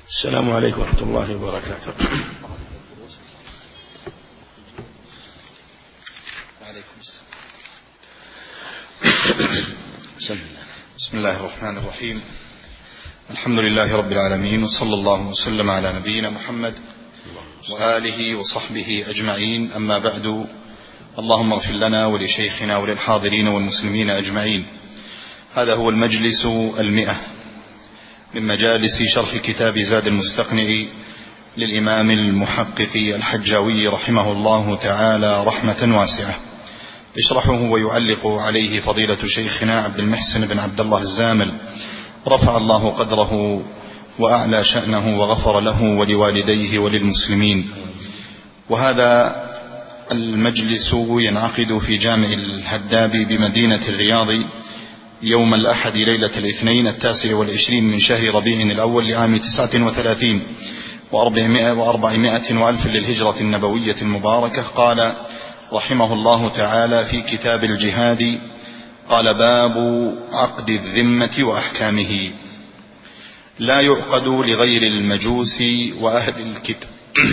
السلام عليكم ورحمة الله وبركاته. بسم الله الرحمن الرحيم. الحمد لله رب العالمين، وصلى الله وسلم على نبينا محمد وآله وصحبه أجمعين، أما بعد. اللهم اغفر لنا ولشيخنا وللحاضرين والمسلمين أجمعين. هذا هو المجلس 100 من مجالس شرح كتاب زاد المستقنع للإمام المحقق الحجاوي رحمه الله تعالى رحمة واسعة، يشرحه ويعلق عليه فضيلة شيخنا عبد المحسن بن عبد الله الزامل، رفع الله قدره وأعلى شأنه وغفر له ولوالديه وللمسلمين. وهذا المجلس ينعقد في جامع الهداب بمدينة الرياض يوم الأحد ليلة الاثنين 29 من شهر ربيع الأول لعام 39 و400 وألف للهجرة النبوية المباركة. قال رحمه الله تعالى في كتاب الجهاد: قال: باب عقد الذمة وأحكامه. لا يعقد لغير المجوس وأهل الكتاب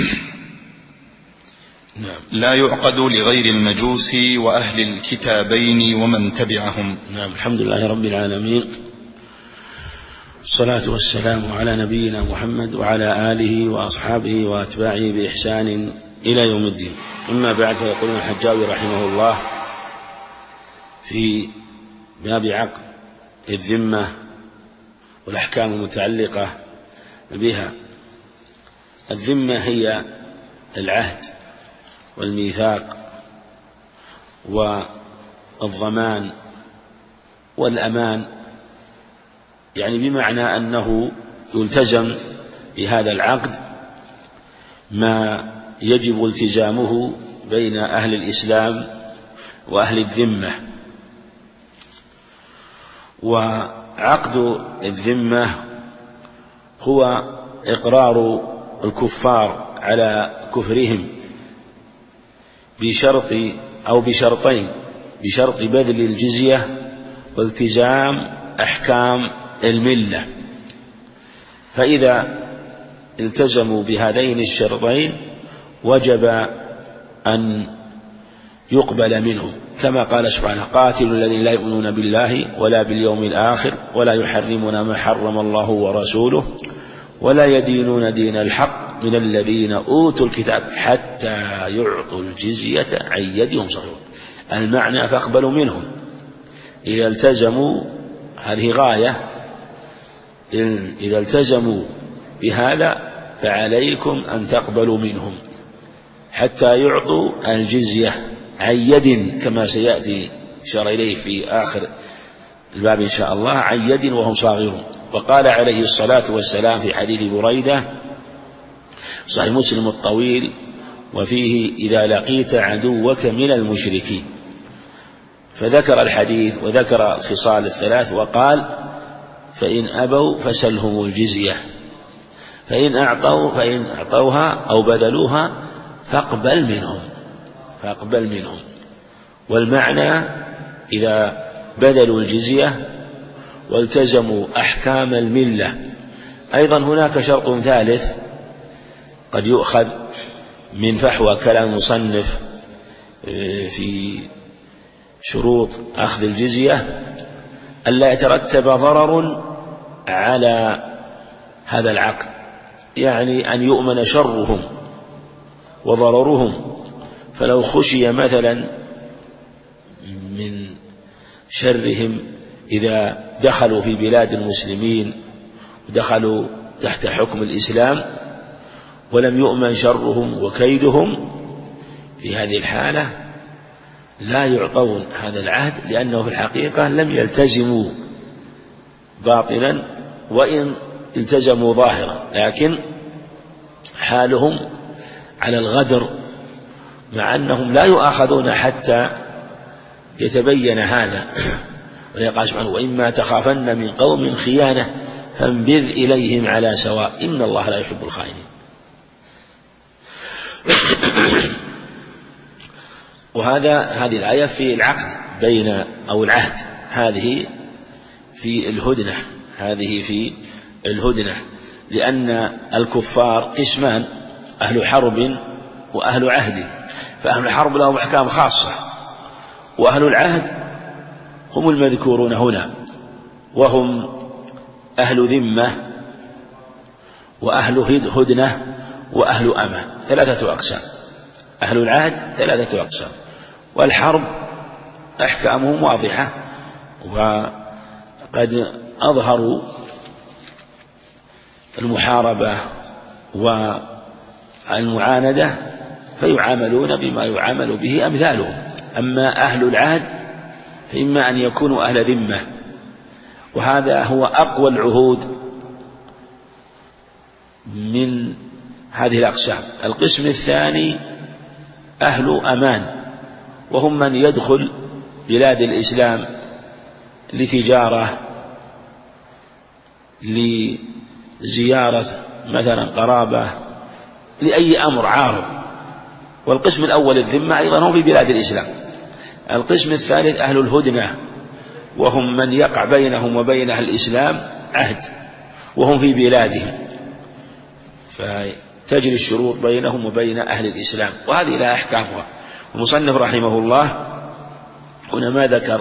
لا يعقد لغير المجوس وأهل الكتابين ومن تبعهم. نعم، الحمد لله رب العالمين، الصلاة والسلام على نبينا محمد وعلى آله وأصحابه وأتباعه بإحسان إلى يوم الدين. أما بعد، فيقول الحجاوي رحمه الله في باب عقد الذمة والأحكام المتعلقة بها. الذمة هي العهد والميثاق والضمان والأمان، يعني بمعنى أنه يلتزم بهذا العقد ما يجب التزامه بين أهل الإسلام وأهل الذمة. وعقد الذمة هو إقرار الكفار على كفرهم بشرط أو بشرطين: بشرط بذل الجزية والتزام أحكام الملة. فإذا التزموا بهذين الشرطين وجب أن يقبل منهم، كما قال سبحانه: قاتلوا الذين لا يؤمنون بالله ولا باليوم الآخر ولا يحرمون ما حرم الله ورسوله ولا يدينون دين الحق من الذين أوتوا الكتاب حتى يعطوا الجزية عن يد وهم صاغرون. المعنى: فاقبلوا منهم. إذا التزموا، هذه غاية، إذا التزموا بهذا فعليكم أن تقبلوا منهم حتى يعطوا الجزية عن يد، كما سيأتي إشارة إليه في آخر الباب إن شاء الله، عن يد وهم صاغرون. وقال عليه الصلاة والسلام في حديث بريدة صحيح مسلم الطويل وفيه: إذا لقيت عدوك من المشركين. فذكر الحديث وذكر الخصال الثلاث وقال: فإن أبوا فسلهم الجزية، فإن أعطوها أو بذلوها فاقبل منهم. والمعنى: إذا بذلوا الجزية والتزموا أحكام الملة. أيضا هناك شرط ثالث قد يؤخذ من فحوى كلام المصنف في شروط أخذ الجزية: ألا يترتب ضرر على هذا العقد، يعني أن يؤمن شرهم وضررهم. فلو خشي مثلا من شرهم إذا دخلوا في بلاد المسلمين ودخلوا تحت حكم الإسلام ولم يؤمن شرهم وكيدهم، في هذه الحالة لا يعطون هذا العهد، لأنه في الحقيقة لم يلتزموا باطلا وإن التزموا ظاهرا، لكن حالهم على الغدر، مع أنهم لا يؤاخذون حتى يتبين هذا. ولقال سبحانه: وإما تخافن من قوم خيانة فانبذ إليهم على سواء إن الله لا يحب الخائنين. هذه الآية في العقد بين أو العهد، هذه في الهدنة. لأن الكفار قسمان: أهل حرب وأهل عهد، فأهل الحرب لهم أحكام خاصة، وأهل العهد هم المذكورون هنا، وهم أهل ذمة وأهل هدنة وأهل أمان، 3 أقسام. أهل العهد 3 أقسام، والحرب أحكامهم واضحة، وقد أظهروا المحاربة والمعاندة فيعاملون بما يعامل به أمثالهم. أما أهل العهد فإما أن يكونوا أهل ذمة، وهذا هو أقوى العهود من هذه الأقسام. القسم الثاني أهل أمان، وهم من يدخل بلاد الإسلام لتجارة، لزيارة مثلا قرابة، لأي أمر عارض. والقسم الأول الذمة أيضا هم في بلاد الإسلام. القسم الثالث أهل الهدنة، وهم من يقع بينهم وبين أهل الإسلام عهد وهم في بلادهم، فتجري الشروط بينهم وبين أهل الإسلام، وهذه لها أحكامها. المصنف رحمه الله هنا ما ذكر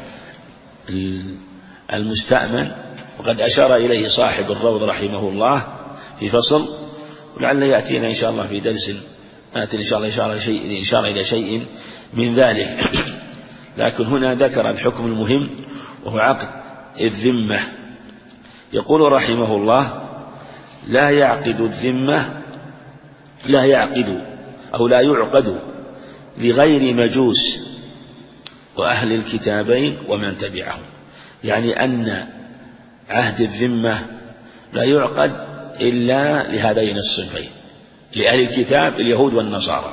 المستأمن، وقد أشار إليه صاحب الروض رحمه الله في فصل، ولعله يأتينا إن شاء الله في درس آتي إن شاء الله إشارة إلى شيء من ذلك. لكن هنا ذكر الحكم المهم وهو عقد الذمة. يقول رحمه الله: لا يعقد الذمة، لا يعقد لغير مجوس وأهل الكتابين ومن تبعهم. يعني أن عهد الذمة لا يعقد إلا لهذين الصنفين: لأهل الكتاب اليهود والنصارى،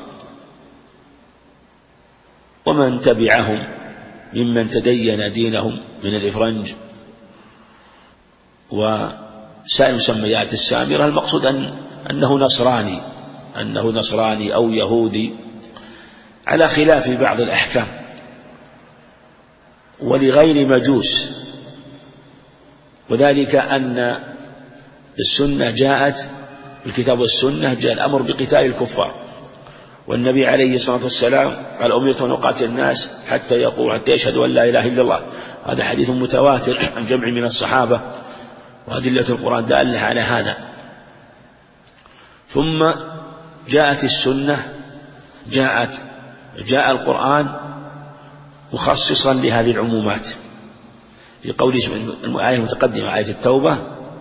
ومن تبعهم ممن تدين دينهم من الإفرنج وسائر مسميات السامرة. المقصود أنه نصراني أو يهودي، على خلاف بعض الأحكام. ولغير مجوس، وذلك أن السنة جاءت، الكتاب والسنة جاء الأمر بقتال الكفار، والنبي عليه الصلاة والسلام قال: أمرت أن أقاتل الناس حتى يشهدوا أن لا إله إلا الله. هذا حديث متواتر عن جمع من الصحابة، وأدلة القرآن دالة على هذا. ثم جاءت السنة، جاء القرآن مخصصا لهذه العمومات، في قوله الآية المتقدمة آية التوبة: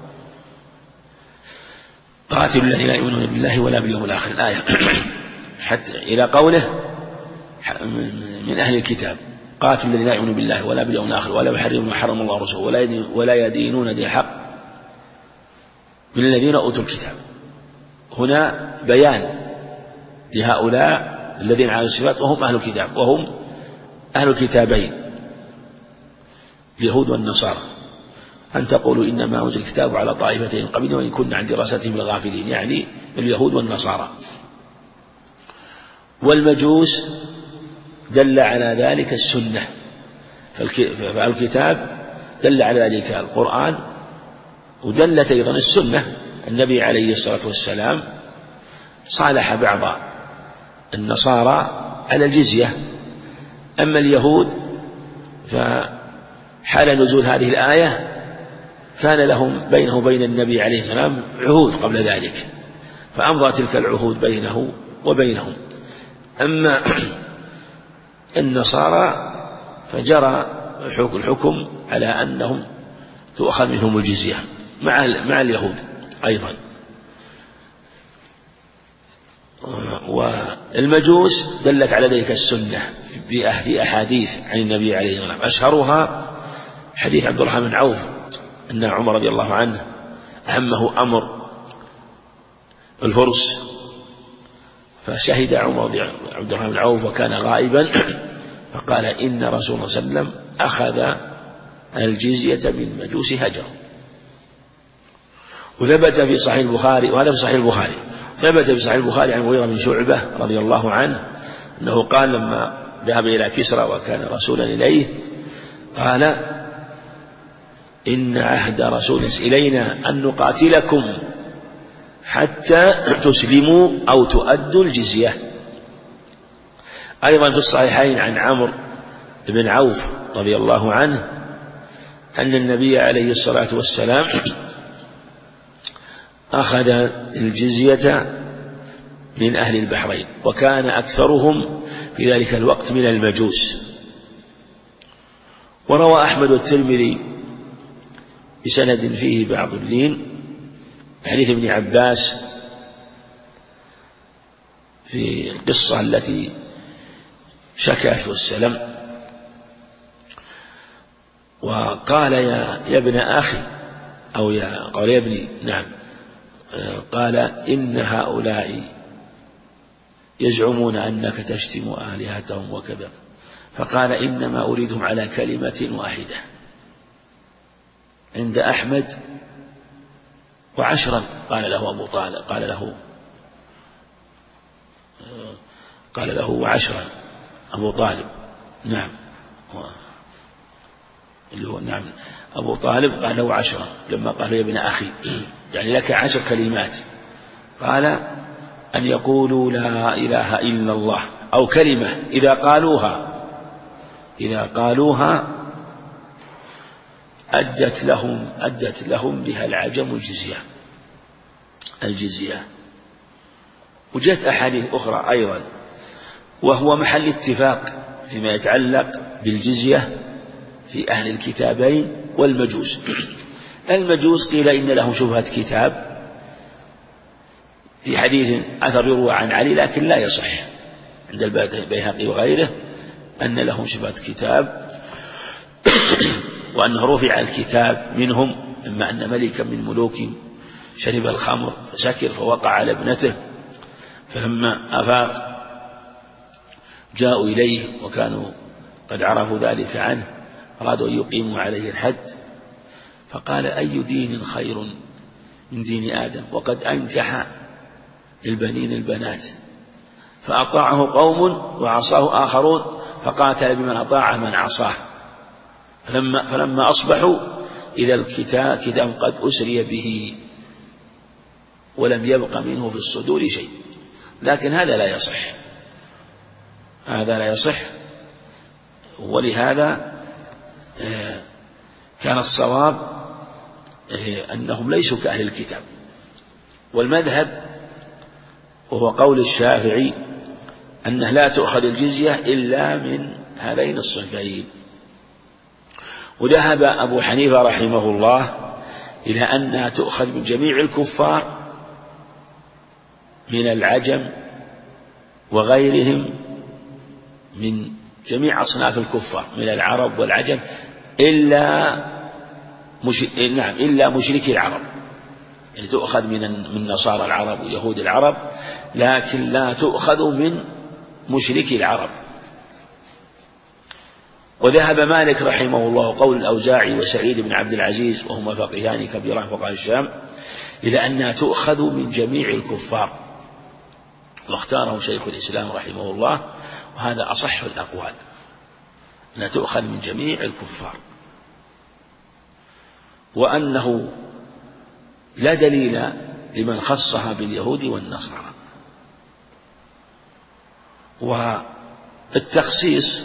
قاتلوا الذين لا يؤمنون بالله ولا باليوم الآخر، الآية حتى إلى قوله من أهل الكتاب: قاتلوا الذين لا يؤمنون بالله ولا باليوم الآخر ولا يحرمون ما حرم الله ورسوله ولا يدينون دين الحق من الذين أوتوا الكتاب. هنا بيان لهؤلاء الذين على الصفات وهم أهل الكتاب، وهم أهل الكتابين اليهود والنصارى، أن تقولوا إنما أنزل الكتاب على طائفتين قبل وإن كنا عن دراستهم الغافلين، يعني اليهود والنصارى. والمجوس دل على ذلك السنة، فالكتاب دل على ذلك القرآن، ودلت أيضا السنة. النبي عليه الصلاة والسلام صالح بعض النصارى على الجزية. أما اليهود فحال نزول هذه الآية كان لهم بينه وبين النبي عليه السلام عهود قبل ذلك، فأمضى تلك العهود بينه وبينهم. أما النصارى فجرى الحكم على أنهم تؤخذ منهم الجزية مع اليهود أيضا. والمجوس دلت على ذلك السنة في أحاديث عن النبي عليه الصلاة والسلام، أشهرها حديث عبد الرحمن بن عوف أن عمر رضي الله عنه أهمه أمر الفرس، فشهد عمر عبد الرحمن بن عوف وكان غائبا، فقال: إن رسول الله صلى الله عليه وسلم أخذ الجزية بالمجوس هجر. وثبت في صحيح البخاري، وهذا في صحيح البخاري، ثبت في صحيح البخاري عن المغيرة بن شعبة رضي الله عنه أنه قال لما ذهب إلى كسرى وكان رسولا إليه، قال: إن عهد رسول إلينا أن نقاتلكم حتى تسلموا أو تؤدوا الجزية. أيضا في الصحيحين عن عمرو بن عوف رضي الله عنه أن النبي عليه الصلاة والسلام أخذ الجزية من أهل البحرين، وكان أكثرهم في ذلك الوقت من المجوس. وروى أحمد والترمذي بسند فيه بعض اللين حديث ابن عباس في القصة التي شكى في السلم، وقال يا ابن أخي أو قال يا ابني، نعم، قال إن هؤلاء يزعمون أنك تشتم آلهتهم وكذا، فقال إنما أريدهم على كلمة واحدة عند أحمد وعشرا. قال له أبو طالب، قال له وعشرا أبو طالب، نعم، اللي هو نعم أبو طالب قال له عشرا لما قال يا ابن أخي، يعني لك 10 كلمات. قال أن يقولوا لا إله إلا الله، أو كلمة إذا قالوها أدت لهم بها العجم الجزية. وجاءت أحاديث أخرى أيضا، وهو محل اتفاق فيما يتعلق بالجزية في أهل الكتابين والمجوس. المجوس قيل إن لهم شبهة كتاب في حديث أثر يروى عن علي لكن لا يصح عند البيهقي وغيره أن لهم شبهة كتاب، وأنه رفع الكتاب منهم، إما أن ملكا من ملوك شرب الخمر فسكر فوقع على ابنته، فلما أفاق جاءوا إليه وكانوا قد عرفوا ذلك عنه، أرادوا أن يقيموا عليه الحد، فقال أي دين خير من دين آدم وقد أنكح البنين البنات، فأطاعه قوم وعصاه آخرون، فقاتل بمن أطاعه من عصاه، فلما أصبحوا إلى الكتاب قد أسري به ولم يبق منه في الصدور شيء. لكن هذا لا يصح، ولهذا كان الصواب أنهم ليسوا كأهل الكتاب. والمذهب وهو قول الشافعي أنه لا تؤخذ الجزية إلا من هذين الصنفين. وذهب أبو حنيفة رحمه الله إلى أنها تؤخذ من جميع الكفار من العجم وغيرهم من جميع أصناف الكفار من العرب والعجم إلا مشركي العرب، يعني تؤخذ من نصارى العرب ويهود العرب، لكن لا تؤخذ من مشركي العرب. وذهب مالك رحمه الله قول الأوزاعي وسعيد بن عبد العزيز وهما فقيهان كبيران فقهاء الشام إلى أنها تؤخذ من جميع الكفار، واختاره شيخ الإسلام رحمه الله، وهذا أصح الأقوال، أنها تؤخذ من جميع الكفار، وأنه لا دليل لمن خصها باليهود والنصارى. والتخصيص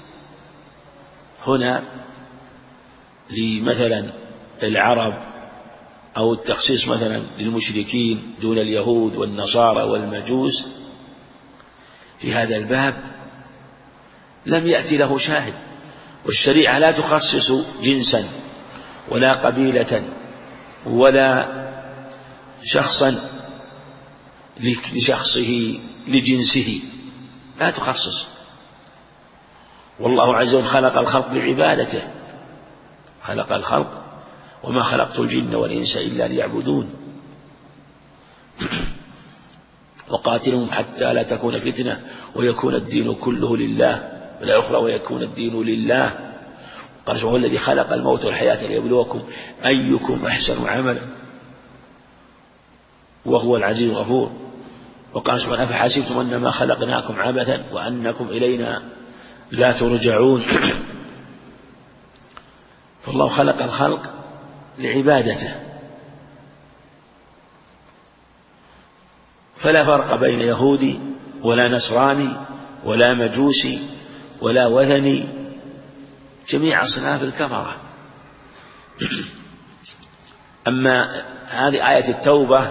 هنا لمثلا العرب، أو التخصيص مثلا للمشركين دون اليهود والنصارى والمجوس في هذا الباب لم يأتي له شاهد، والشريعة لا تخصص جنسا ولا قبيلة ولا شخصا لشخصه لجنسه، لا تخصص. والله عز وجل خلق الخلق لعبادته، خلق الخلق وما خلقت الجن والإنس إلا ليعبدون، وقاتلهم حتى لا تكون فتنة ويكون الدين كله لله، ولا أخرى ويكون الدين لله. قال هو الذي خلق الموت والحياة ليبلوكم أيكم أحسن عملا وهو العزيز الغفور. وقال سبحانه أفحسبتم أنما خلقناكم عبثا وأنكم إلينا لا ترجعون. فالله خلق الخلق لعبادته، فلا فرق بين يهودي ولا نصراني ولا مجوسي ولا وثني، جميع أصناف الكفرة. أما هذه آية التوبة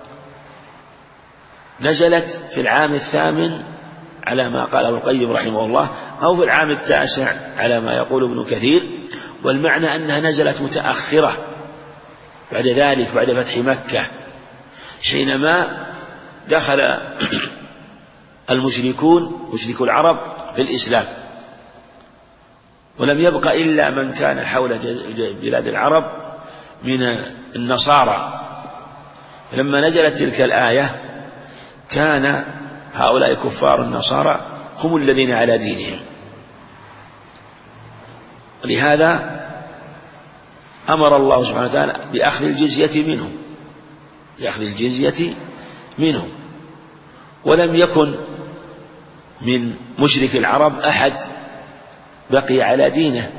نزلت في العام 8 على ما قال ابن القيم رحمه الله، أو في العام 9 على ما يقول ابن كثير، والمعنى أنها نزلت متأخرة بعد ذلك، بعد فتح مكة، حينما دخل المشركون مشركو العرب في الإسلام، ولم يبق إلا من كان حول بلاد العرب من النصارى. لما نزلت تلك الآية كان هؤلاء كفار النصارى هم الذين على دينهم، ولهذا أمر الله سبحانه وتعالى بأخذ الجزية منهم، ولم يكن من مشرك العرب أحد بقي على دينه،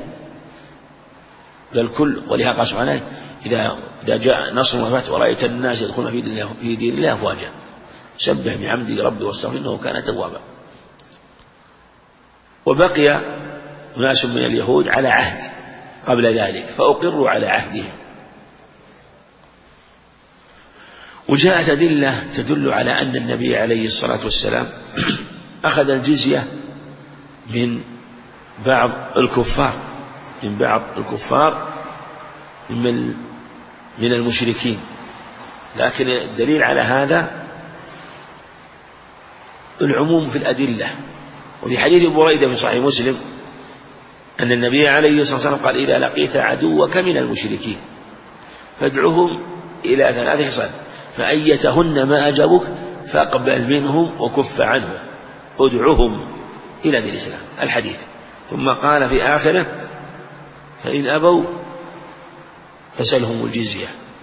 بل كل، ولهذا قال سبحانه إذا جاء نصر وفتح ورأيت الناس يدخلون في دين الله أفواجا سبح بحمده ربي واستغفر إنه كان توابا. وبقي ناس من اليهود على عهد قبل ذلك فأقروا على عهدهم، وجاءت أدلة تدل على أن النبي عليه الصلاة والسلام أخذ الجزية من بعض الكفار من المشركين، لكن الدليل على هذا العموم في الأدلة. وفي حديث بريدة في صحيح مسلم أن النبي عليه الصلاة والسلام قال إذا لقيت عدوك من المشركين فادعهم إلى 3 خصال فأيتهن ما أجابك فاقبل منهم وكف عنهم، ادعهم إلى دين الإسلام الحديث. ثم قال في آخره فإن أبوا فسلهم الجزية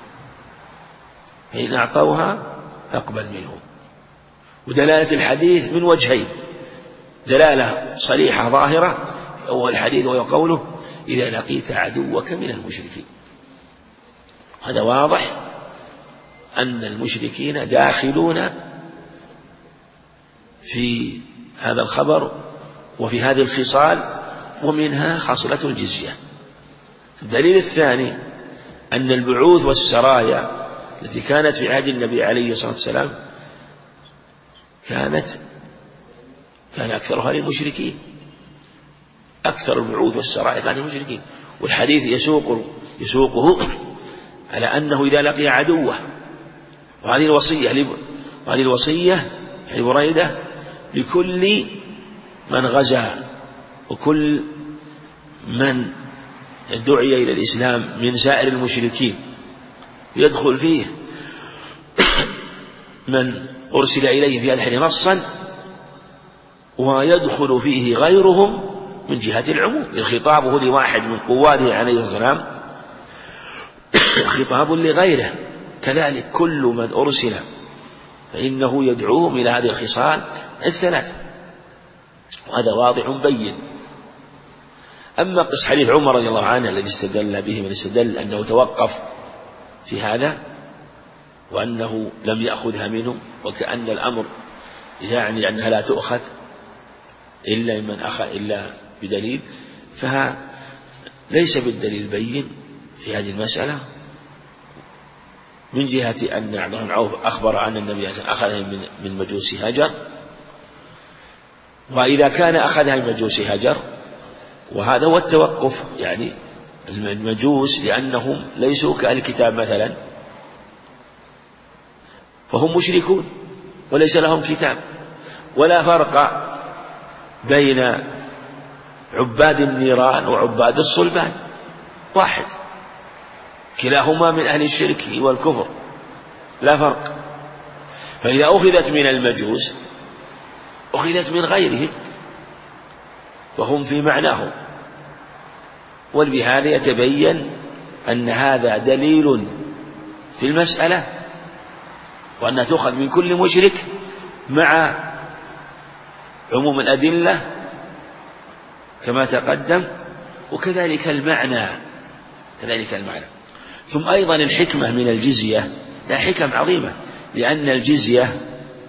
فإن أعطوها فاقبل منهم. ودلالة الحديث من وجهين: دلالة صريحة ظاهرة أول الحديث وهو قوله إذا لقيت عدوك من المشركين، هذا واضح أن المشركين داخلون في هذا الخبر وفي هذه الخصال، ومنها خاصلة الجزية. الدليل الثاني أن البعوث والسرايا التي كانت في عهد النبي عليه الصلاة والسلام كان أكثرها للمشركين، أكثر البعوث والسرايا كانت للمشركين، والحديث يسوقه على أنه إذا لقي عدوه. وهذه الوصية في بريدة لكل من غزا وكل من دعي إلى الإسلام من سائر المشركين، يدخل فيه من أرسل إليه في هذا نصا، ويدخل فيه غيرهم من جهة العموم. الخطاب لواحد من قواده عليه السلام خطاب لغيره، كذلك كل من أرسل فإنه يدعوهم إلى هذه الخصال 3، وهذا واضح بين. أما قصة حديث عمر رضي الله عنه الذي استدل به من استدل أنه توقف في هذا وأنه لم يأخذها منه، وكأن الأمر يعني أنها لا تؤخذ إلا من أخذ إلا بدليل، فليس بالدليل بين في هذه المسألة، من جهة أن عبد الرحمن بن عوف أخبر أن النبي أخذها من مجوس هجر، وإذا كان أخذها من مجوس هجر وهذا هو التوقف، يعني المجوس لأنهم ليسوا كأهل الكتاب مثلا، فهم مشركون وليس لهم كتاب، ولا فرق بين عباد النيران وعباد الصلبان، واحد، كلاهما من أهل الشرك والكفر، لا فرق. فإذا أخذت من المجوس أخذت من غيرهم وهم في معناهم، وبهذا يتبين أن هذا دليل في المسألة، وأنها تؤخذ من كل مشرك مع عموم الأدلة كما تقدم، وكذلك المعنى ثم أيضا الحكمة من الجزية لا حكم عظيمة، لأن الجزية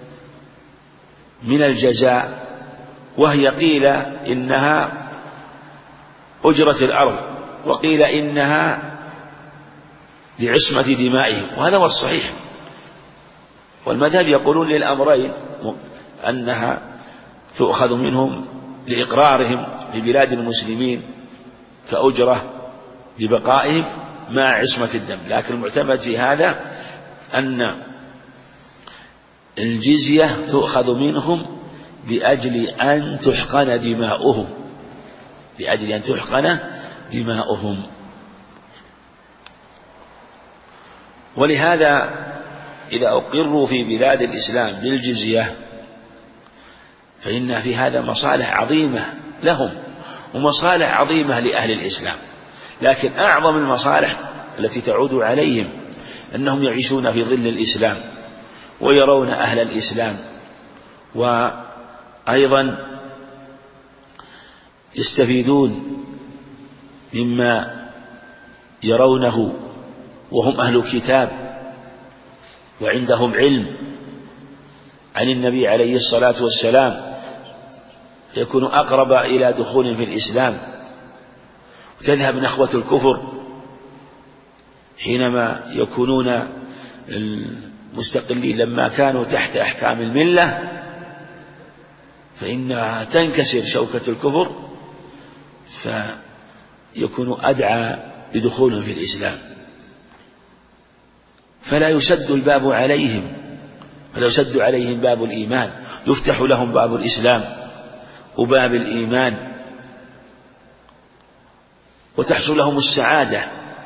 من الجزاء، وهي قيل إنها أجرة الأرض، وقيل إنها لعصمة دمائهم، وهذا هو الصحيح. والمذهب يقولون للأمرين، أنها تؤخذ منهم لإقرارهم ببلاد المسلمين كأجرة لبقائهم مع عصمة الدم، لكن المعتمد في هذا أن الجزية تؤخذ منهم لأجل أن تحقن دماؤهم، لأجل أن تحقن دماؤهم. ولهذا إذا أقروا في بلاد الإسلام بالجزية فإن في هذا مصالح عظيمة لهم ومصالح عظيمة لأهل الإسلام، لكن أعظم المصالح التي تعود عليهم أنهم يعيشون في ظل الإسلام ويرون أهل الإسلام، وأيضا يستفيدون مما يرونه وهم أهل كتاب وعندهم علم عن النبي عليه الصلاة والسلام، يكون أقرب إلى دخول في الإسلام، وتذهب نخوة الكفر حينما يكونون المستقلين لما كانوا تحت أحكام الملة، فإنها تنكسر شوكة الكفر فيكون أدعى بدخولهم في الإسلام، فلا يسد الباب عليهم، فلا يسد عليهم باب الإيمان، يفتح لهم باب الإسلام وباب الإيمان، وتحصل لهم السعادة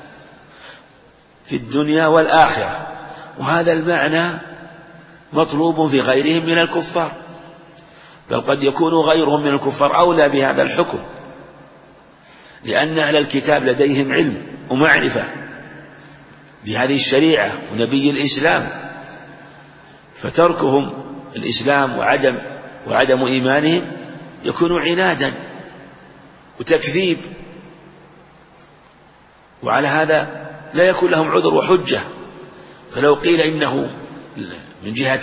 في الدنيا والآخرة. وهذا المعنى مطلوب في غيرهم من الكفار، بل قد يكون غيرهم من الكفار أولى بهذا الحكم، لأن أهل الكتاب لديهم علم ومعرفة بهذه الشريعة ونبي الإسلام، فتركهم الإسلام وعدم إيمانهم يكون عنادا وتكذيب، وعلى هذا لا يكون لهم عذر وحجة. فلو قيل إنه من جهة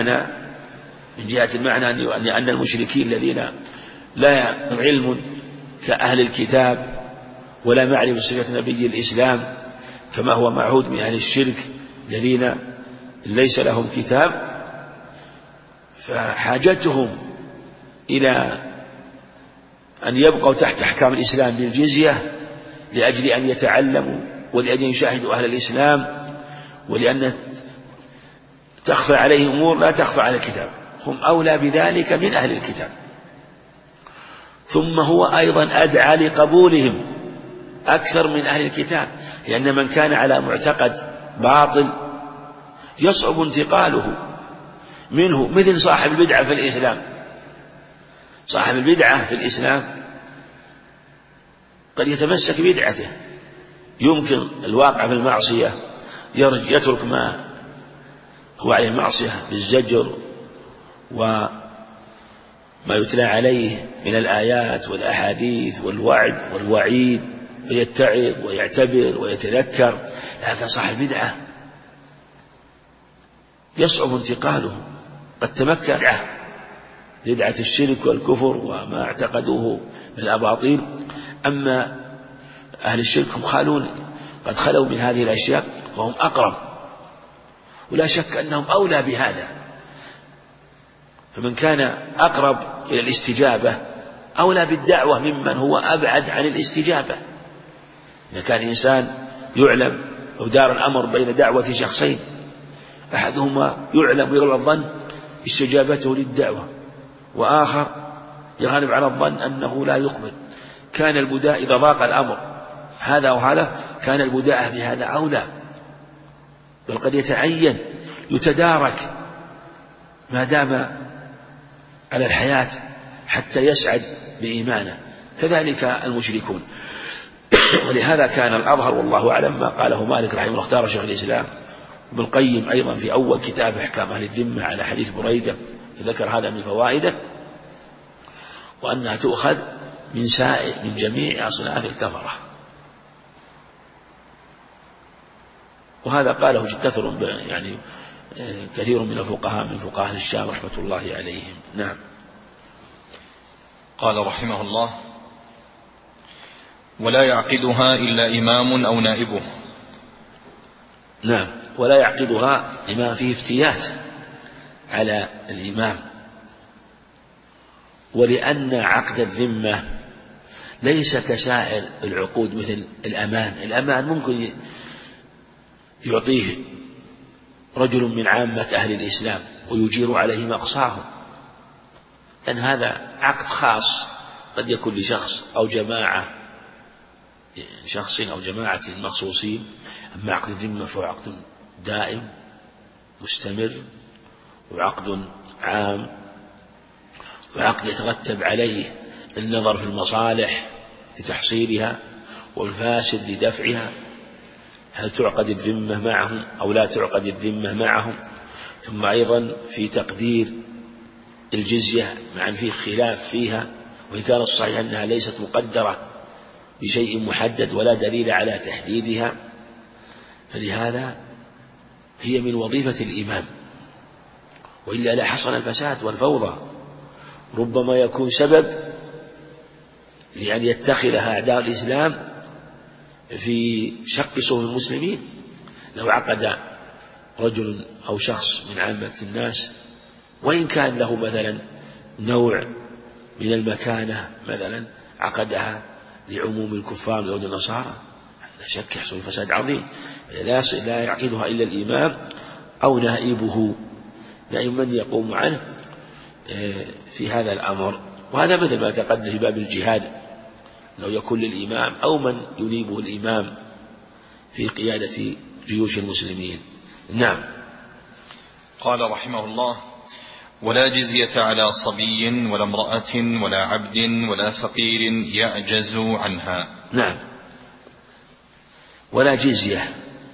المعنى أن المشركين الذين لا علم كأهل الكتاب ولا معرفة صفة نبي الإسلام كما هو معهود من أهل الشرك الذين ليس لهم كتاب، فحاجتهم إلى أن يبقوا تحت أحكام الإسلام بالجزية لأجل أن يتعلموا ولأجل أن يشاهدوا أهل الإسلام، ولأن تخفى عليهم أمور لا تخفى على الكتاب، هم أولى بذلك من أهل الكتاب. ثم هو أيضا أدعى لقبولهم أكثر من أهل الكتاب، لأن من كان على معتقد باطل يصعب انتقاله منه، مثل صاحب البدعة في الإسلام. صاحب البدعة في الإسلام قد يتمسك بدعته، يمكن الواقع في المعصية يترك ما هو عليه معصية بالزجر وما يتلى عليه من الآيات والأحاديث والوعد والوعيد، فيتعظ ويعتبر ويتذكر. لكن صاحب بدعة يصعب انتقاله، قد تمكن بدعة الشرك والكفر وما اعتقدوه من الأباطيل. أما أهل الشرك هم قد خلوا من هذه الأشياء وهم أقرب، ولا شك أنهم أولى بهذا. فمن كان أقرب إلى الاستجابة أولى بالدعوة ممن هو أبعد عن الاستجابة. إذا كان إنسان يعلم أو دار الأمر بين دعوة شخصين، أحدهما يعلم ويغلب الظن استجابته للدعوة، وآخر يغلب على الظن أنه لا يقبل، كان البداء إذا ضاق الأمر هذا وهذا كان البداء بهذا أولى، بل قد يتعين يتدارك ما دام على الحياة حتى يسعد بإيمانه. كذلك المشركون. ولهذا كان الأظهر والله أعلم ما قاله مالك رحمه الله، اختار شيخ الإسلام ابن القيم أيضا في أول كتاب أحكام أهل الذمة على حديث بريدة، ذكر هذا من فوائده، وأنها تؤخذ من جميع أصناف الكفرة. وهذا قاله كثر يعني كثير من الفقهاء من فقهاء الشام رحمة الله عليهم. نعم. قال رحمه الله: ولا يعقدها إلا إمام أو نائبه. نعم. ولا يعقدها إمام، فيه افتيات على الإمام، ولأن عقد الذمة ليس كسائر العقود مثل الأمان ممكن يعطيه رجل من عامة أهل الإسلام ويجير عليهم أقصاهم، لأن هذا عقد خاص قد يكون لشخص أو جماعة، شخص أو جماعة مخصوصين. أما عقد الذمة فهو عقد دائم مستمر، وعقد عام، وعقد يترتب عليه النظر في المصالح لتحصيلها والفاسد لدفعها، هل تعقد الذمة معهم أو لا تعقد الذمة معهم. ثم أيضا في تقدير الجزية مع أن فيه خلاف فيها، وإن كان الصحيح أنها ليست مقدرة بشيء محدد ولا دليل على تحديدها، فلهذا هي من وظيفة الإمام، وإلا لحصل الفساد والفوضى. ربما يكون سبب لأن يتخذها أعداء الإسلام في شق صفوف المسلمين. لو عقد رجل أو شخص من عامة الناس، وإن كان له مثلا نوع من المكانة، مثلا عقدها لعموم الكفار من يهود النصارى، لا شك يحصل فساد عظيم. لا يعقدها إلا الإمام أو نائبه، نائب من يقوم عنه في هذا الأمر. وهذا مثل ما تقدم في باب الجهاد، لو يكون للإمام أو من ينيبه الإمام في قيادة جيوش المسلمين. نعم. قال رحمه الله: ولا جزية على صبي ولا امرأة ولا عبد ولا فقير يعجز عنها. نعم. ولا جزية،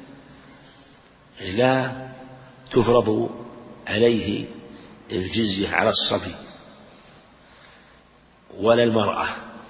لا تفرض عليه الجزية على الصبي ولا المرأة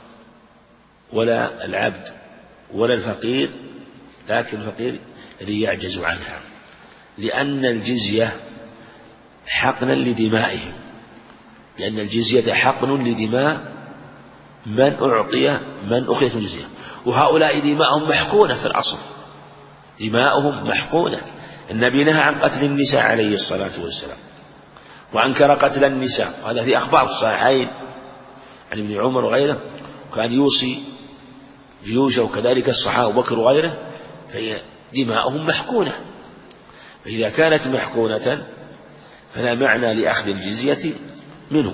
ولا العبد ولا الفقير، لكن الفقير الذي يعجز عنها، لأن الجزية حقنا لدمائهم، لأن الجزية حقن لدماء من أخذت الجزية، وهؤلاء دماؤهم محقونة في الأصل، دماؤهم محقونة. النبي نهى عن قتل النساء عليه الصلاة والسلام، وأنكر قتل النساء، وهذا في أخبار الصحيحين عن ابن عمر وغيره، وكان يوصي جيوشه وكذلك الصحابة وبكر وغيره، فهي دماؤهم محقونة. فإذا كانت محقونة فلا معنى لأخذ الجزية منه.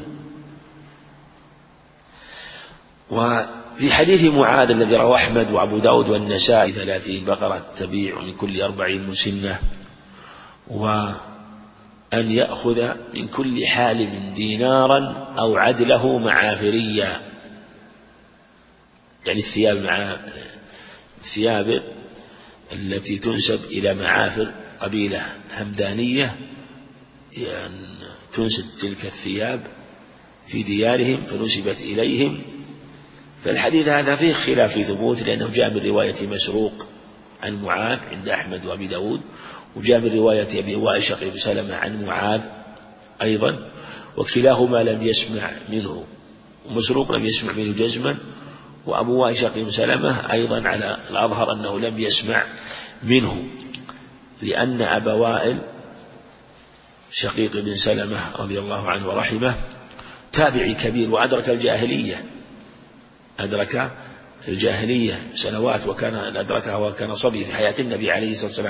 وفي حديث معاذ الذي رواه أحمد وأبو داود والنسائي: 30 بقرة تبيع من كل 40 مسنة، وأن يأخذ من كل حالم دينارا أو عدله معافريا، يعني الثياب التي تنسب إلى معافر قبيلة همدانية، يعني تنسب تلك الثياب في ديارهم فنسبت إليهم. فالحديث هذا فيه خلاف في ثبوت، لأنه جاء من رواية مسروق عن معاذ عند أحمد وأبي داود، وجاء من رواية أبي وائل شقيق بن سلمة عن معاذ أيضا، وكلاهما لم يسمع منه، ومسروق لم يسمع منه جزما، وأبو وائل شقيق بن سلمة أيضا على الأظهر أنه لم يسمع منه، لأن أبا وائل شقيق بن سلمة رضي الله عنه ورحمه تابعي كبير، وأدرك الجاهلية سنوات، وكان أدركها وكان صبي في حياة النبي عليه الصلاة والسلام،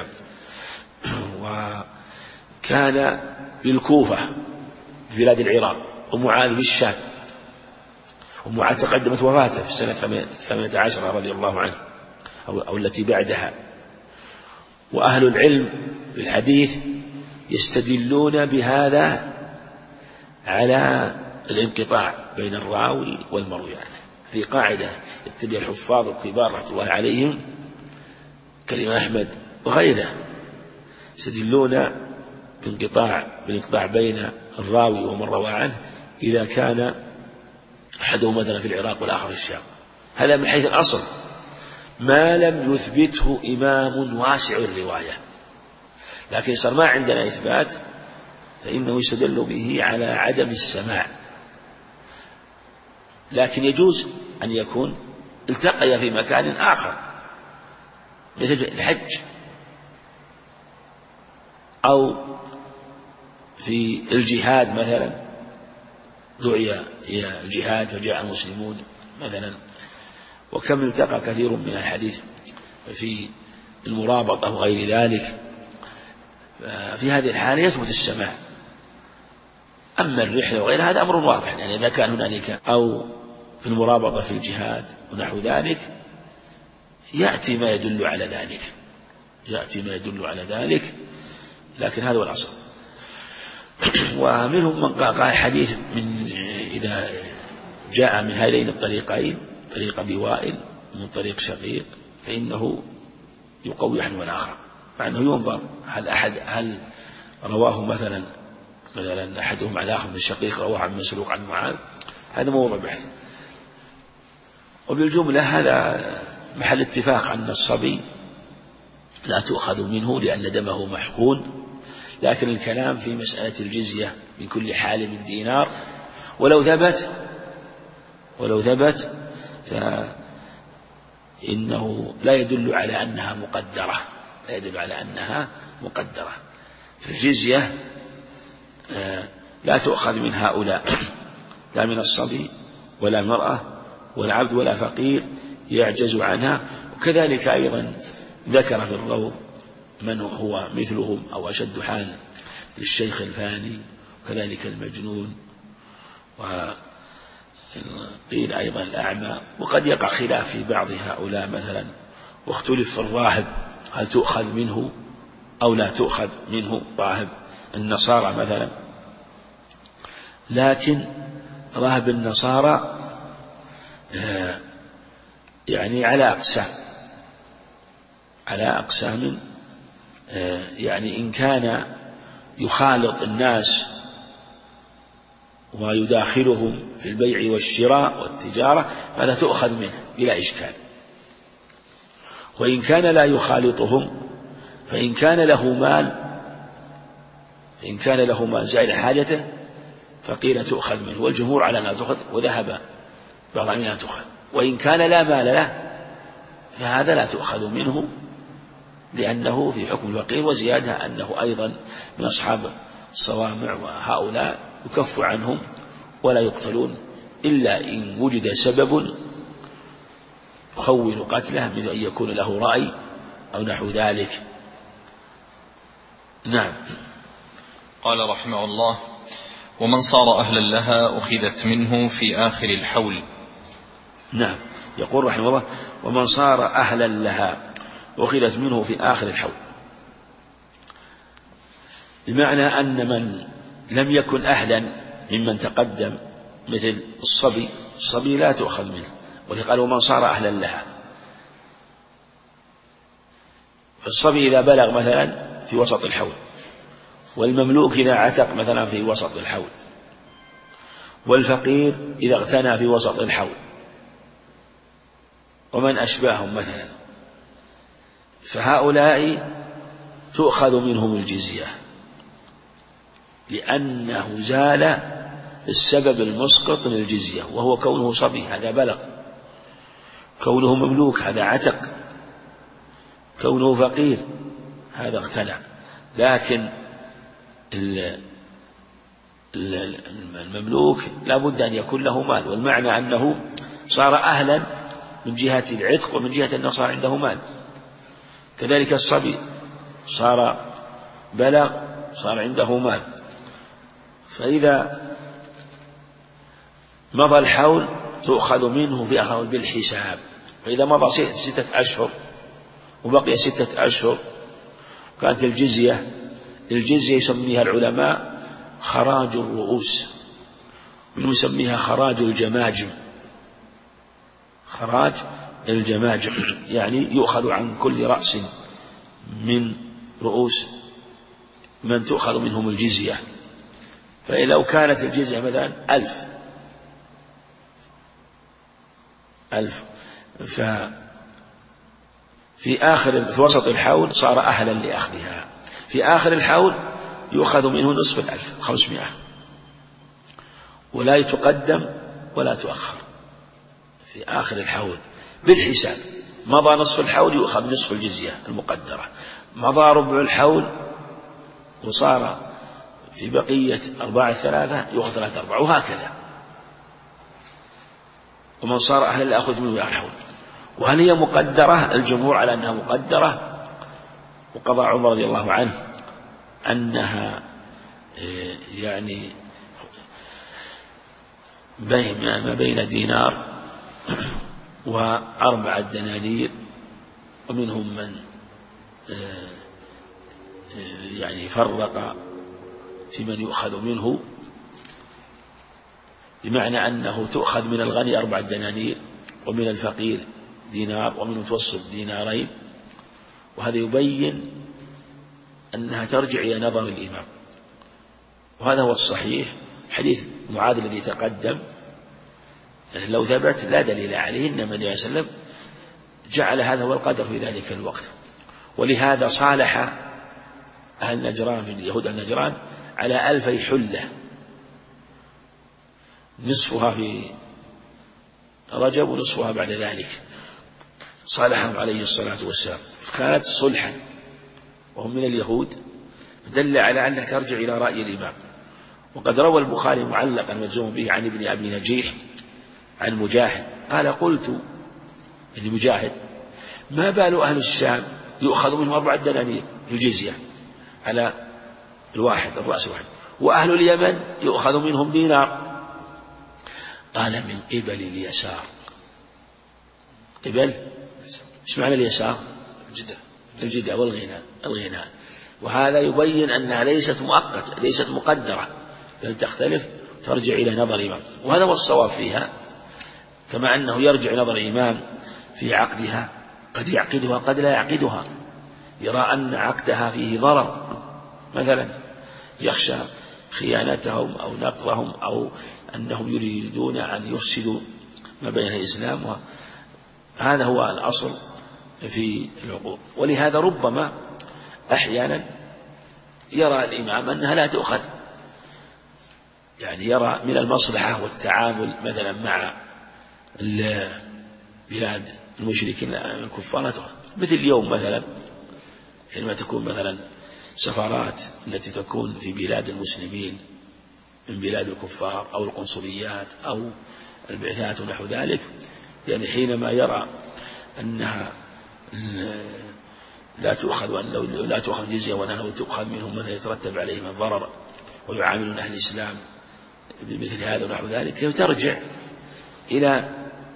وكان بالكوفة في بلاد العراق، ومعاذ بالشام، ومعاذ تقدمت وفاته في السنة 18 رضي الله عنه أو التي بعدها. وأهل العلم بالحديث يستدلون بهذا على الانقطاع بين الراوي والمروي عنه. هذه قاعدة يتبع الحفاظ الكبار رحمة الله عليهم كالإمام أحمد وغيره، يستدلون بالانقطاع بين الراوي ومن روى عنه إذا كان أحدهم مثلا في العراق والآخر في الشام. هذا من حيث الأصل، ما لم يثبته إمام واسع الرواية. لكن صار ما عندنا إثبات فإنه يستدل به على عدم السماع. لكن يجوز أن يكون التقي في مكان آخر مثل الحج أو في الجهاد مثلا، دعي إلى الجهاد فجاء المسلمون مثلا. وكم التقى كثير من الحديث في المرابطة وغير ذلك، في هذه الحالة يثبت السماع. أما الرحلة وغير هذا أمر واضح، يعني إذا كان هنالك أو في المرابطة في الجهاد ونحو ذلك يأتي ما يدل على ذلك، لكن هذا هو الأصل. ومنهم من قال حديث من إذا جاء من هذين الطريقين، طريق أبي وائل ومن طريق شقيق، فإنه يقوي أحد والآخر، مع أنه ينظر هل رواه مثلا أحدهم على آخر من الشقيق رواه عن مسروق عن معاذ، هذا موضوع بحث. وبالجملة هذا محل اتفاق أن الصبي لا تؤخذ منه لأن دمه محقون، لكن الكلام في مسألة الجزية من كل حال من دينار، ولو ثبت فإنه لا يدل على أنها مقدرة. فالجزية لا تؤخذ من هؤلاء، لا من الصبي ولا المرأة ولا عبد ولا فقير يعجز عنها. وكذلك أيضا ذكر في الروض من هو مثلهم أو أشد حالا للشيخ الفاني، وكذلك المجنون، وقيل أيضا الأعمى. وقد يقع خلاف في بعض هؤلاء مثلا، واختلف في الراهب هل تؤخذ منه أو لا تؤخذ منه، راهب النصارى مثلا. لكن راهب النصارى يعني على أقسام، يعني إن كان يخالط الناس ويداخلهم في البيع والشراء والتجارة فلا تؤخذ منه بلا إشكال. وإن كان لا يخالطهم فإن كان له مال زائد حاجته فقيل تؤخذ منه، والجمهور على أنها تؤخذ، وذهب بعض منها تؤخذ. وإن كان لا مال له فهذا لا تؤخذ منه، لأنه في حكم الفقير، وزيادة أنه أيضا من أصحاب الصوامع، وهؤلاء يكف عنهم ولا يقتلون إلا إن وجد سبب يخول قتله، مثل أن يكون له رأي أو نحو ذلك. نعم. قال رحمه الله: ومن صار أهلا لها أخذت منه في آخر الحول. نعم، يقول رحمه الله: ومن صار أهلا لها أخذت منه في آخر الحول، بمعنى أن من لم يكن أهلا ممن تقدم مثل الصبي لا تؤخذ منه، ولقال ومن صار أهلا لها. الصبي إذا بلغ مثلا في وسط الحول، والمملوك إذا عتق مثلا في وسط الحول، والفقير إذا اغتنى في وسط الحول، ومن أشباههم مثلا، فهؤلاء تؤخذ منهم الجزية، لأنه زال السبب المسقط للجزية، وهو كونه صبي هذا بلغ، كونه مملوك هذا عتق، كونه فقير هذا اغتنى. لكن المملوك لا بد أن يكون له مال، والمعنى أنه صار أهلا من جهة العتق ومن جهة أنه صار عنده مال. كذلك الصبي صار بلغ صار عنده مال. فإذا مضى الحول تؤخذ منه في آخر بالحساب، فإذا مضى 6 أشهر وبقي 6 أشهر كانت الجزية يسميها العلماء خراج الرؤوس، ويسميها خراج الجماجم، يعني يؤخذ عن كل رأس من رؤوس من تؤخذ منهم الجزية. فلو كانت الجزية مثلا 1000 في وسط الحول صار أهلا لأخذها، في آخر الحول يؤخذ منه نصف 1500 ولا يتقدم ولا تؤخر في آخر الحول بالحساب. مضى نصف الحول يؤخذ نصف الجزية المقدرة، مضى ربع الحول وصار في بقية 4/3 يؤخذ 3/4 وهكذا. ومن صار أهلا لأخذ منه الحول. وهل هي مقدرة؟ الجمهور على أنها مقدرة، وقضى عمر رضي الله عنه أنها يعني ما بين دينار و4 دنانير، ومنهم من يعني فرق في من يؤخذ منه، بمعنى أنه تؤخذ من الغني 4 دنانير ومن الفقير دينار ومن المتوسط دينارين. وهذا يبين أنها ترجع إلى نظر الإمام، وهذا هو الصحيح. حديث معاذ الذي تقدم لو ثبت لا دليل عليه، إنما النبي صلى الله عليه وسلم جعل هذا هو القدر في ذلك الوقت. ولهذا صالح أهل نجران في اليهود النجران على 2000 حلة، نصفها في رجب ونصفها بعد ذلك، صالحهم عليه الصلاة والسلام، كانت صلحا وهم من اليهود، دل على أنها ترجع إلى رأي الإمام. وقد روى البخاري معلقا مجزوم به عن ابن أبي نجيح عن مجاهد قال قلت لمجاهد ما بال أهل الشام يؤخذ منهم 4 دنانير في الجزية على الواحد الرأس واحد، وأهل اليمن يؤخذ منهم دينار؟ قال من قبل اليسار. قبل ايش معنى اليسار؟ الجدة والغناء. وهذا يبين أنها ليست مؤقتة ليست مقدرة، بل تختلف ترجع إلى نظر الإمام، وهذا هو الصواب فيها. كما أنه يرجع نظر الإمام في عقدها، قد يعقدها قد لا يعقدها، يرى أن عقدها فيه ضرر، مثلا يخشى خيانتهم أو نقضهم أو أنهم يريدون أن يفسدوا ما بين الإسلام، هذا هو الأصل في العقود. ولهذا ربما أحيانا يرى الإمام أنها لا تؤخذ، يعني يرى من المصلحة والتعامل مثلا مع بلاد المشركين الكفار، مثل اليوم مثلا حينما تكون مثلا سفارات التي تكون في بلاد المسلمين من بلاد الكفار أو القنصليات أو البعثات ونحو ذلك، يعني حينما يرى أنها لا تؤخذ وأن لا تؤخذ جزية وأنها لو تؤخذ منهم مثلا يترتب عليهم الضرر ويعاملون أهل الإسلام بمثل هذا ونحو ذلك، ترجع إلى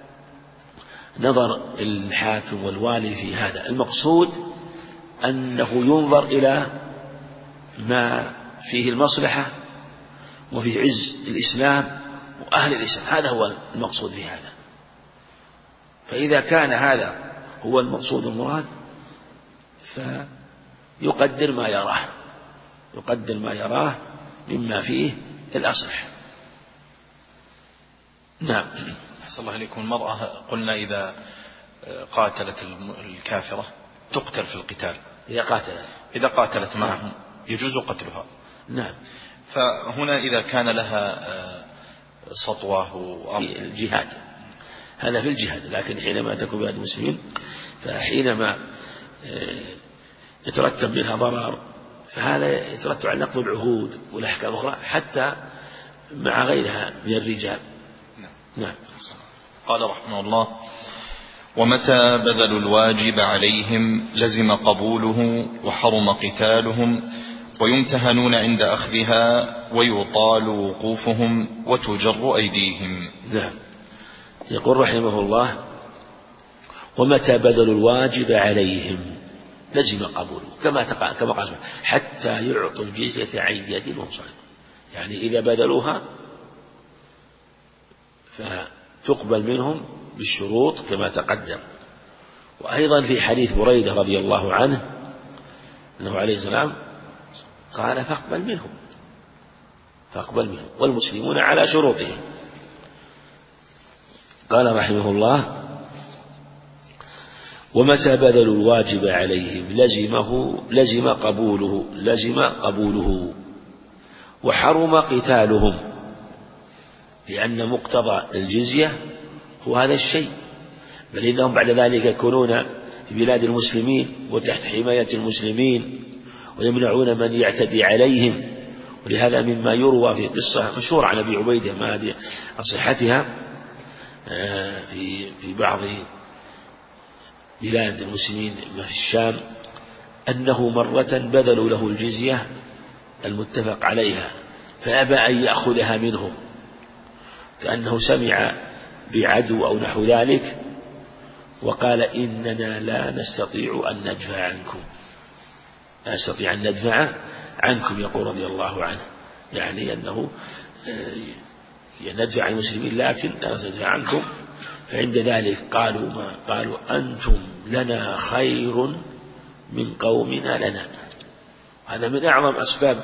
نظر الحاكم والوالي في هذا. المقصود أنه ينظر إلى ما فيه المصلحة وفي عز الإسلام وأهل الإسلام، هذا هو المقصود في هذا. فإذا كان هذا هو المقصود المراد فيقدر ما يراه مما فيه الأصلح. نعم. أحسن الله إليكم. المرأة قلنا إذا قاتلت الكافرة تقتل في القتال، إذا قاتلت معهم يجوز قتلها. نعم. فهنا إذا كان لها سطوة الجهاد، هذا في الجهاد، لكن حينما تكون بلاد المسلمين فحينما يترتب منها ضرر فهذا يترتب على نقض العهود والأحكام الأخرى حتى مع غيرها من الرجال. نعم. قال رحمه الله: ومتى بذلوا الواجب عليهم لزم قبوله وحرم قتالهم، ويمتهنون عند أخذها ويطال وقوفهم وتجر أيديهم. نعم. يقول رحمه الله: ومتى بذلوا الواجب عليهم لزم قبوله، كما قال حتى يعطوا الجزية عن يد وهم صاغرون، يعني إذا بذلوها فتقبل منهم بالشروط كما تقدم. وأيضا في حديث بريدة رضي الله عنه أنه عليه السلام قال فاقبل منهم والمسلمون على شروطهم. قال رحمه الله: ومتى بذلوا الواجب عليهم لزم قبوله وحرم قتالهم، لأن مقتضى الجزية هو هذا الشيء، بل إنهم بعد ذلك يكونون في بلاد المسلمين وتحت حماية المسلمين ويمنعون من يعتدي عليهم. ولهذا مما يروى في قصة مشهورة عن أبي عبيدة ما أدري عن صحتها في بعض بلاد المسلمين ما في الشام، أنه مرة بذلوا له الجزية المتفق عليها فأبى أن يأخذها منهم، كأنه سمع بعدو أو نحو ذلك وقال إننا لا نستطيع أن ندفع عنكم يقول رضي الله عنه، يعني أنه ندفع عن المسلمين لكن لا ندفع عنكم. فعند ذلك قالوا أنتم لنا خير من قومنا لنا. هذا من أعظم أسباب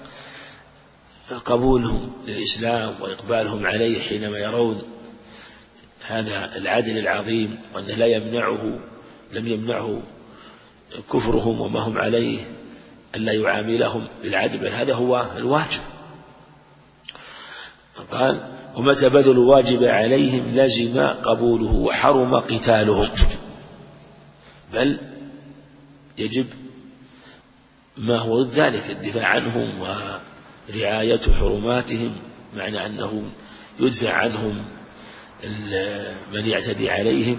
قبولهم للإسلام وإقبالهم عليه حينما يرون هذا العدل العظيم، وأنه لم يمنعه كفرهم وما هم عليه ألا يعاملهم بالعدل، بل هذا هو الواجب. قال ومتى بذلوا الواجب عليهم لزم قبوله وحرم قتالهم، بل يجب ما هو ضد ذلك الدفاع عنهم ورعاية حرماتهم، معنى أنه يدفع عنهم من يعتدي عليهم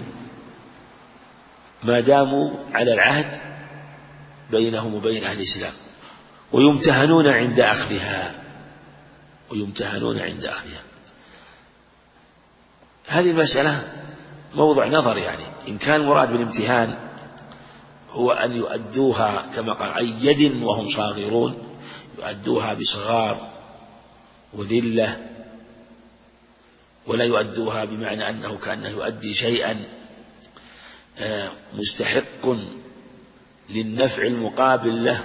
ما داموا على العهد بينهم وبين أهل الإسلام، ويمتهنون عند أخذها. هذه المسألة موضع نظر، يعني إن كان المراد بالامتهان هو أن يؤدوها كما قال أي يد وهم صاغرون، يؤدوها بصغار وذلة، ولا يؤدوها بمعنى أنه كأنه يؤدي شيئا مستحق للنفع المقابل له،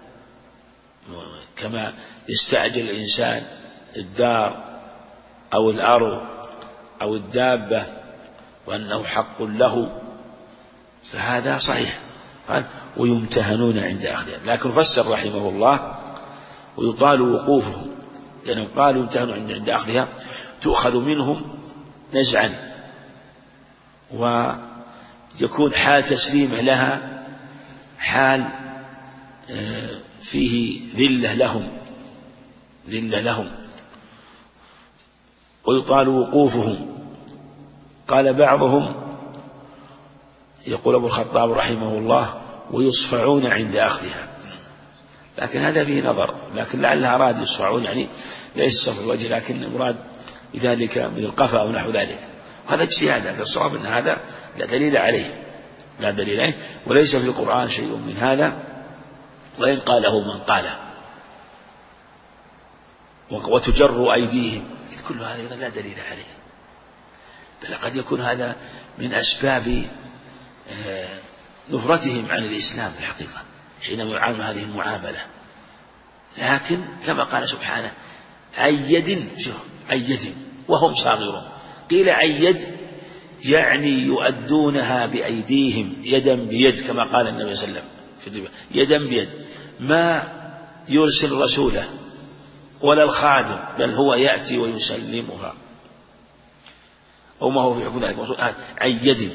كما يستعجل الإنسان الدار أو الأرض أو الدابة وأنه حق له، فهذا صحيح. قال ويمتهنون عند أخذهم، لكن فسر رحمه الله ويطال وقوفهم، لأنهم قالوا يمتهنون عند أخذها تؤخذ منهم نزعا، ويكون حال تسليمه لها حال فيه ذلة لهم ويطال وقوفهم. قال بعضهم يقول أبو الخطاب رحمه الله ويصفعون عند أخذها، لكن هذا فيه نظر، لكن لعلها أراد يصفعون يعني ليس صف الوجه، لكن المراد بذلك من القفا أو نحو ذلك. وهذا اجتهاد، هذا الصواب أن هذا لا دليل عليه وليس في القرآن شيء من هذا، وإن قاله من قاله. وتجر أيديهم، كل هذا لا دليل عليه، بل قد يكون هذا من أسباب نفرتهم عن الإسلام في الحقيقة حينما يعامل هذه المعاملة. لكن كما قال سبحانه أيد وهم صاغرون، قيل أيد يعني يؤدونها بأيديهم يدا بيد، كما قال النبي صلى الله عليه وسلم في الربا يدا بيد، ما يرسل رسوله ولا الخادم، بل هو يأتي ويسلمها، أو ما هو في حكم ذلك عيد.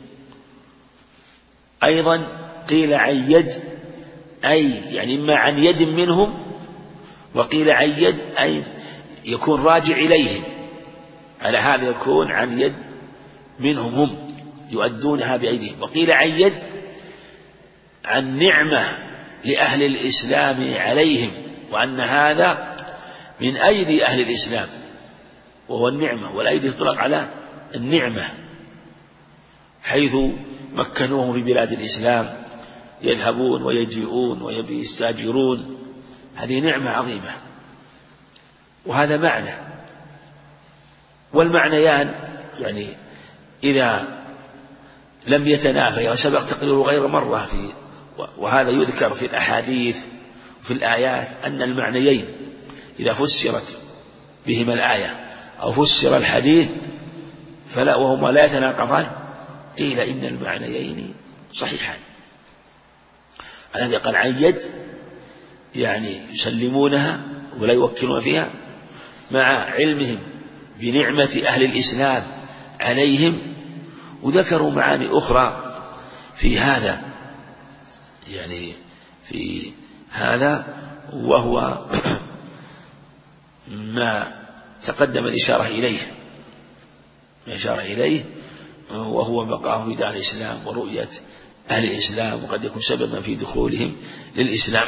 أيضا قيل عيد أي يعني إما عن يد منهم، وقيل عيد أي يكون راجع إليهم، على هذا يكون عن يد منهم هم يؤدونها بأيديهم. وقيل عيد عن نعمة لأهل الإسلام عليهم، وأن هذا من أيدي أهل الإسلام وهو النعمة، والأيدي تطلق على النعمة، حيث مكنوهم في بلاد الإسلام يذهبون ويجيئون ويستاجرون، هذه نعمة عظيمة. وهذا معنى، والمعنيان يعني إذا لم يتنافى، وسبق تقريره غير مرة وهذا يذكر في الأحاديث وفي الآيات أن المعنيين إذا فسرت بهما الآية أو فسر الحديث وهما لا يتناقضان، قيل إن المعنيين صحيحان. على هذا قال عن يد يعني يسلمونها ولا يوكلون فيها مع علمهم بنعمة أهل الإسلام عليهم. وذكروا معاني أخرى في هذا، يعني في هذا، وهو ما تقدم الإشارة إليه وهو بقاه في دار الإسلام ورؤية أهل الإسلام، وقد يكون سببا في دخولهم للإسلام.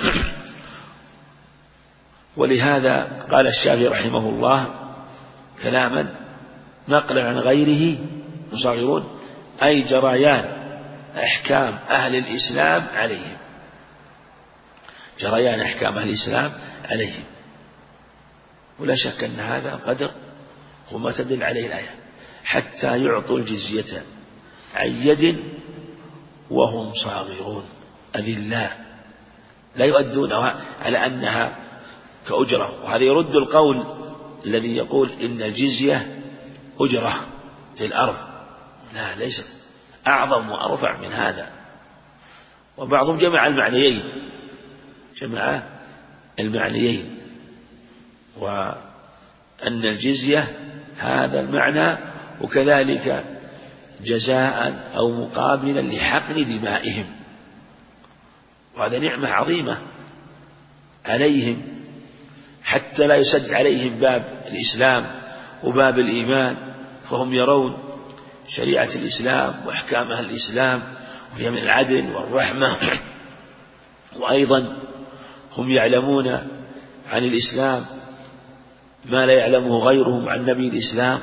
ولهذا قال الشافعي رحمه الله كلاما نقلا عن غيره مصغرون، أي جريان أحكام أهل الإسلام عليهم، جريان أحكام أهل الإسلام عليهم. ولا شك أن هذا القدر هو ما تدل عليه الآية، حتى يعطوا الجزية عن يد وهم صاغرون، أذلاء لا يؤدونها على أنها كأجرة. وهذا يرد القول الذي يقول إن الجزية أجرة في الأرض، لا، ليست، أعظم وأرفع من هذا. وبعضهم جمع المعنيين، وأن الجزية هذا المعنى، وكذلك جزاء أو مقابلا لحقن دمائهم، وهذا نعمة عظيمة عليهم، حتى لا يسد عليهم باب الإسلام وباب الإيمان، فهم يرون شريعة الإسلام وأحكام أهل الإسلام وفيها من العدل والرحمة، وأيضا هم يعلمون عن الإسلام ما لا يعلمه غيرهم عن نبي الإسلام،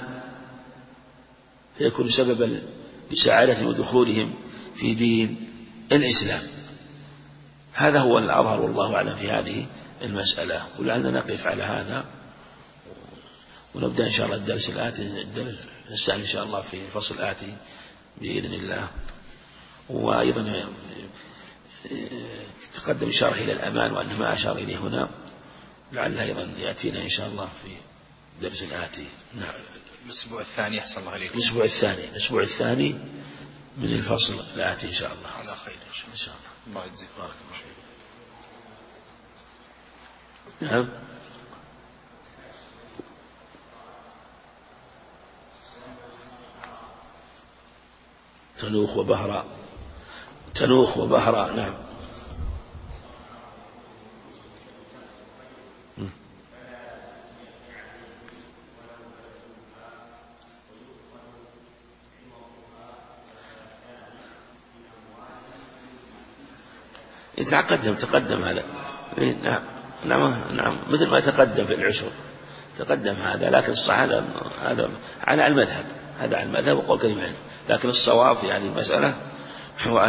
فيكون سببا لسعادة ودخولهم في دين الإسلام. هذا هو الأظهر والله أعلم في هذه المسألة. ولعلنا نقف على هذا ونبدأ إن شاء الله الدرس الآتي، الثاني إن شاء الله في الفصل الآتي بإذن الله. وأيضا تقدم إشارة إلى الأمان وأنه ما أشار إليه هنا، لعلها أيضا يأتينا إن شاء الله في درس الآتي. نعم. الأسبوع الثاني أحسن الله عليكم. الأسبوع الثاني من الفصل الآتي إن شاء الله. على خير إن شاء الله. الله يجزيك. بارك الله فيك. نعم. تنوخ وبهراء. نعم. تقدم هذا. نعم مثل ما تقدم في العشر تقدم هذا، لكن الصح هذا على المذهب، هذا على المذهب وقول كثير من العلم. لكن الصواب في هذه المسألة هو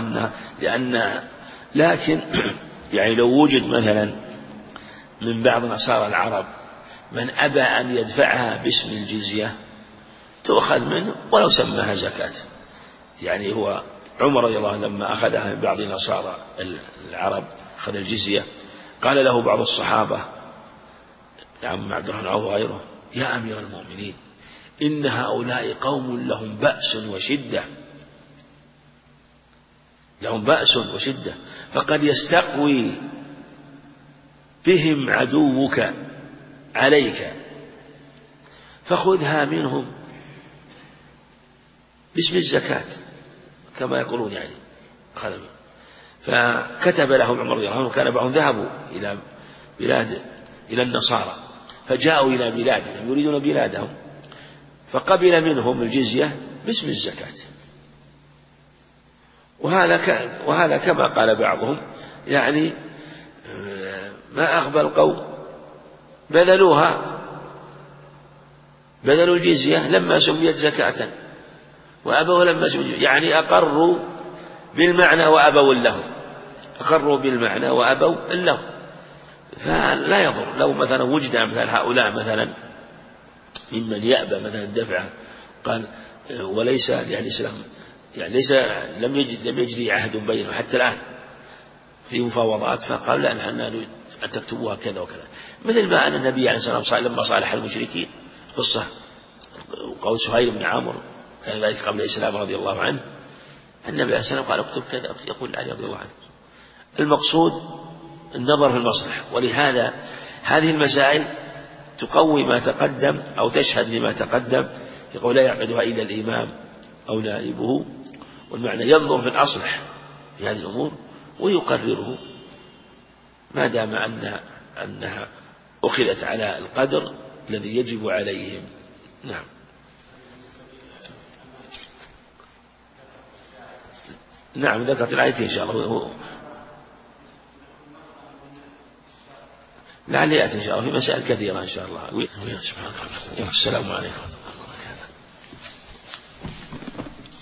لكن يعني لو وجد مثلا من بعض نصارى العرب من أبى أن يدفعها باسم الجزية تؤخذ منه ولو سماها زكاة. يعني هو عمر رضي الله عنه لما أخذها من بعض نصارى العرب، أخذ الجزية، قال له بعض الصحابة عم عبد الرحمن عوف وغيره: يا أمير المؤمنين، إن هؤلاء قوم لهم بأس وشدة، فقد يستقوي بهم عدوك عليك، فخذها منهم باسم الزكاة كما يقولون. يعني أخذ منه. فكتب لهم عمر رضي الله عنه، كان بعضهم ذهبوا إلى النصارى، فجاءوا إلى بلادهم يريدون بلادهم، فقبل منهم الجزية باسم الزكاة. وهذا كما قال بعضهم، يعني ما أغبى القوم بذلوا الجزية لما سميت زكاة وأبوا لما سميت، يعني أقروا بالمعنى وأبوا له، فلا يضر لو مثلا وجد مثل هؤلاء مثلا ممن يأبى مثلا الدفع، قال وليس لأهل الإسلام، يعني لم يجري عهد بينه حتى الآن في مفاوضات، فقال لا، نحن نريد أن تكتبوها كذا وكذا، مثل ما أن النبي عليه الصلاة والسلام لما صالح المشركين، قصة قول سهيل بن عامر كان ذلك قبل الإسلام رضي الله عنه، النبي عليه الصلاة والسلام قال اكتب كذا، يقول علي رضي الله عنه. المقصود النظر في المصلحة. ولهذا هذه المسائل تقوي ما تقدم أو تشهد لما تقدم، يقول لا يعقدها إلا الإمام أو نائبه، والمعنى ينظر في الأصلح في هذه الأمور ويقرره ما دام أنها أخذت على القدر الذي يجب عليهم. نعم ذكرت الآيتين إن شاء الله، لعل يأتي إن شاء الله في مسائل كثيرة إن شاء الله. السلام عليكم.